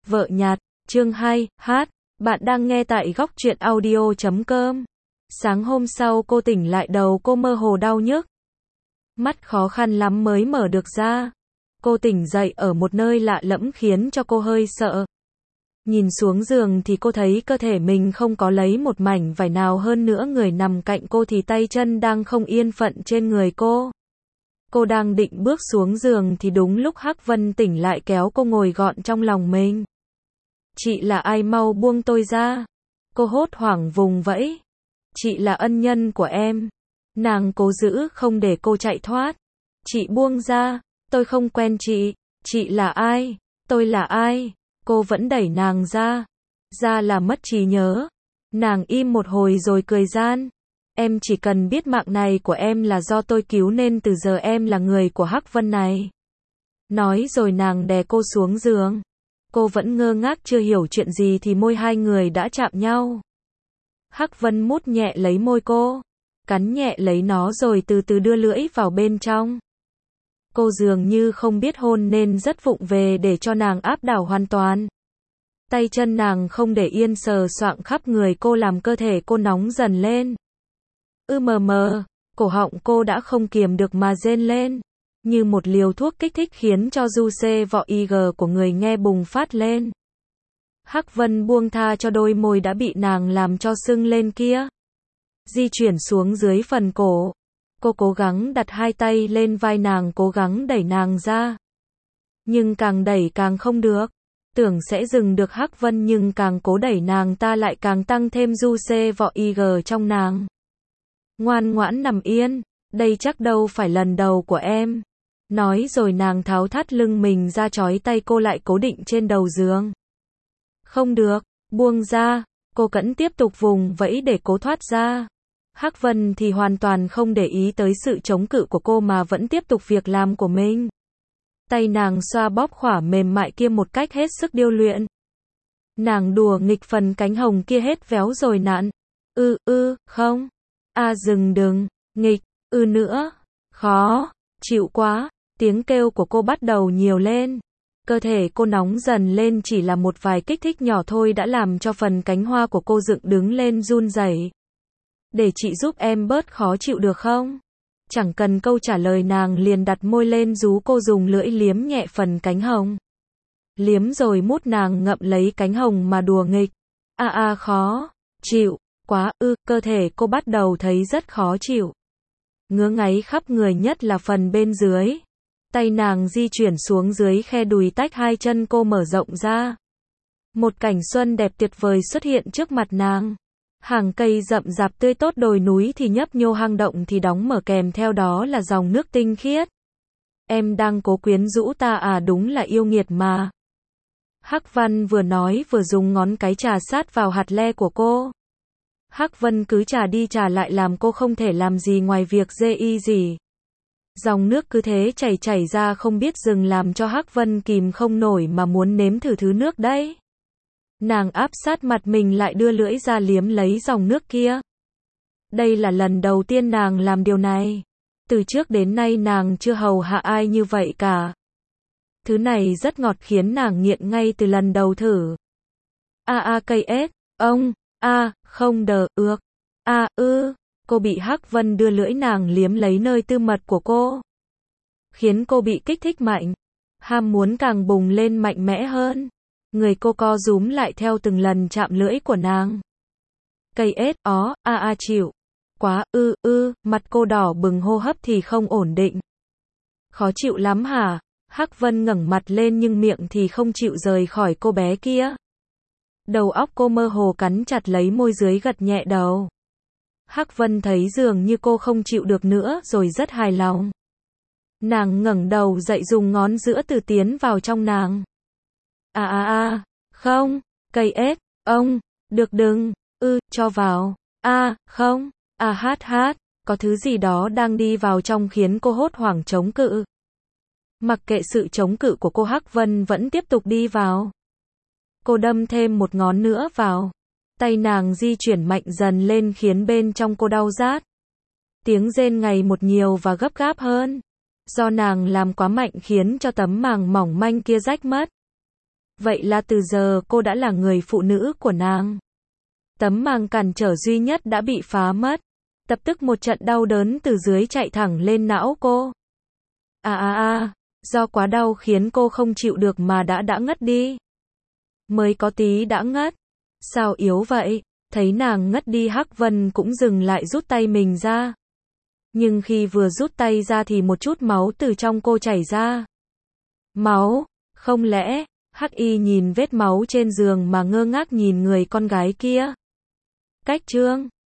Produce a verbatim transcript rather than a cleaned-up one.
Vợ nhạt, chương hai, hát, bạn đang nghe tại góc truyện audio chấm com. Sáng hôm sau cô tỉnh lại đầu cô mơ hồ đau nhức. Mắt khó khăn lắm mới mở được ra. Cô tỉnh dậy ở một nơi lạ lẫm khiến cho cô hơi sợ. Nhìn xuống giường thì cô thấy cơ thể mình không có lấy một mảnh vải nào, hơn nữa người nằm cạnh cô thì tay chân đang không yên phận trên người cô. Cô đang định bước xuống giường thì đúng lúc Hắc Vân tỉnh lại kéo cô ngồi gọn trong lòng mình. Chị là ai, mau buông tôi ra. Cô hốt hoảng vùng vẫy. Chị là ân nhân của em. Nàng cố giữ không để cô chạy thoát. Chị buông ra, tôi không quen chị. Chị là ai? Tôi là ai? Cô vẫn đẩy nàng ra. Ra là mất trí nhớ. Nàng im một hồi rồi cười gian. Em chỉ cần biết mạng này của em là do tôi cứu nên từ giờ em là người của Hắc Vân này. Nói rồi nàng đè cô xuống giường. Cô vẫn ngơ ngác chưa hiểu chuyện gì thì môi hai người đã chạm nhau. Hắc Vân mút nhẹ lấy môi cô, cắn nhẹ lấy nó rồi từ từ đưa lưỡi vào bên trong. Cô dường như không biết hôn nên rất vụng về để cho nàng áp đảo hoàn toàn. Tay chân nàng không để yên sờ soạng khắp người cô làm cơ thể cô nóng dần lên. Ư mờ mờ, cổ họng cô đã không kiềm được mà rên lên. Như một liều thuốc kích thích khiến cho du xê vọ i giê của người nghe bùng phát lên. Hắc Vân buông tha cho đôi môi đã bị nàng làm cho sưng lên kia. Di chuyển xuống dưới phần cổ. Cô cố gắng đặt hai tay lên vai nàng, cố gắng đẩy nàng ra. Nhưng càng đẩy càng không được. Tưởng sẽ dừng được Hắc Vân nhưng càng cố đẩy nàng ta lại càng tăng thêm du xê vọ i giê trong nàng. Ngoan ngoãn nằm yên, đây chắc đâu phải lần đầu của em. Nói rồi nàng tháo thắt lưng mình ra, trói tay cô lại cố định trên đầu giường. Không được, buông ra, cô vẫn tiếp tục vùng vẫy để cố thoát ra. Hắc Vân thì hoàn toàn không để ý tới sự chống cự của cô mà vẫn tiếp tục việc làm của mình. Tay nàng xoa bóp khỏa mềm mại kia một cách hết sức điêu luyện. Nàng đùa nghịch phần cánh hồng kia hết véo rồi nặn. Ư ư, không. A dừng đừng, nghịch, ư nữa. Khó, chịu quá. Tiếng kêu của cô bắt đầu nhiều lên. Cơ thể cô nóng dần lên, chỉ là một vài kích thích nhỏ thôi đã làm cho phần cánh hoa của cô dựng đứng lên run rẩy. Để chị giúp em bớt khó chịu được không? Chẳng cần câu trả lời nàng liền đặt môi lên rú cô, dùng lưỡi liếm nhẹ phần cánh hồng. Liếm rồi mút nàng ngậm lấy cánh hồng mà đùa nghịch. A a khó, chịu, quá ư, cơ thể cô bắt đầu thấy rất khó chịu. Ngứa ngáy khắp người nhất là phần bên dưới. Tay nàng di chuyển xuống dưới khe đùi, tách hai chân cô mở rộng ra. Một cảnh xuân đẹp tuyệt vời xuất hiện trước mặt nàng. Hàng cây rậm rạp tươi tốt, đồi núi thì nhấp nhô, hang động thì đóng mở, kèm theo đó là dòng nước tinh khiết. Em đang cố quyến rũ ta à, đúng là yêu nghiệt mà. Hắc Vân vừa nói vừa dùng ngón cái chà sát vào hạt le của cô. Hắc Vân cứ chà đi chà lại làm cô không thể làm gì ngoài việc dê y gì. Dòng nước cứ thế chảy chảy ra không biết dừng, làm cho Hắc Vân kìm không nổi mà muốn nếm thử thứ nước đấy. Nàng áp sát mặt mình lại, đưa lưỡi ra liếm lấy dòng nước kia. Đây là lần đầu tiên nàng làm điều này. Từ trước đến nay nàng chưa hầu hạ ai như vậy cả. Thứ này rất ngọt khiến nàng nghiện ngay từ lần đầu thử. A a cây ếch, ông, a, không đờ, ước. A ư, cô bị Hắc Vân đưa lưỡi nàng liếm lấy nơi tư mật của cô. Khiến cô bị kích thích mạnh. Ham muốn càng bùng lên mạnh mẽ hơn. Người cô co rúm lại theo từng lần chạm lưỡi của nàng. Cây ếch, ó, a a chịu. Quá, ư, ư, mặt cô đỏ bừng, hô hấp thì không ổn định. Khó chịu lắm hả? Hắc Vân ngẩng mặt lên nhưng miệng thì không chịu rời khỏi cô bé kia. Đầu óc cô mơ hồ, cắn chặt lấy môi dưới, gật nhẹ đầu. Hắc Vân thấy dường như cô không chịu được nữa rồi rất hài lòng. Nàng ngẩng đầu dậy, dùng ngón giữa từ tiến vào trong nàng. À à à, không, cây ếch, ông, được đừng, ư, cho vào, a, không, à hát hát, có thứ gì đó đang đi vào trong khiến cô hốt hoảng chống cự. Mặc kệ sự chống cự của cô, Hắc Vân vẫn tiếp tục đi vào. Cô đâm thêm một ngón nữa vào. Tay nàng di chuyển mạnh dần lên khiến bên trong cô đau rát. Tiếng rên ngày một nhiều và gấp gáp hơn. Do nàng làm quá mạnh khiến cho tấm màng mỏng manh kia rách mất. Vậy là từ giờ cô đã là người phụ nữ của nàng. Tấm màng cản trở duy nhất đã bị phá mất. Lập tức một trận đau đớn từ dưới chạy thẳng lên não cô. À à à, do quá đau khiến cô không chịu được mà đã đã ngất đi. Mới có tí đã ngất. Sao yếu vậy? Thấy nàng ngất đi Hắc Vân cũng dừng lại rút tay mình ra. Nhưng khi vừa rút tay ra thì một chút máu từ trong cô chảy ra. Máu? Không lẽ? Hắc Y nhìn vết máu trên giường mà ngơ ngác nhìn người con gái kia. Cách trương.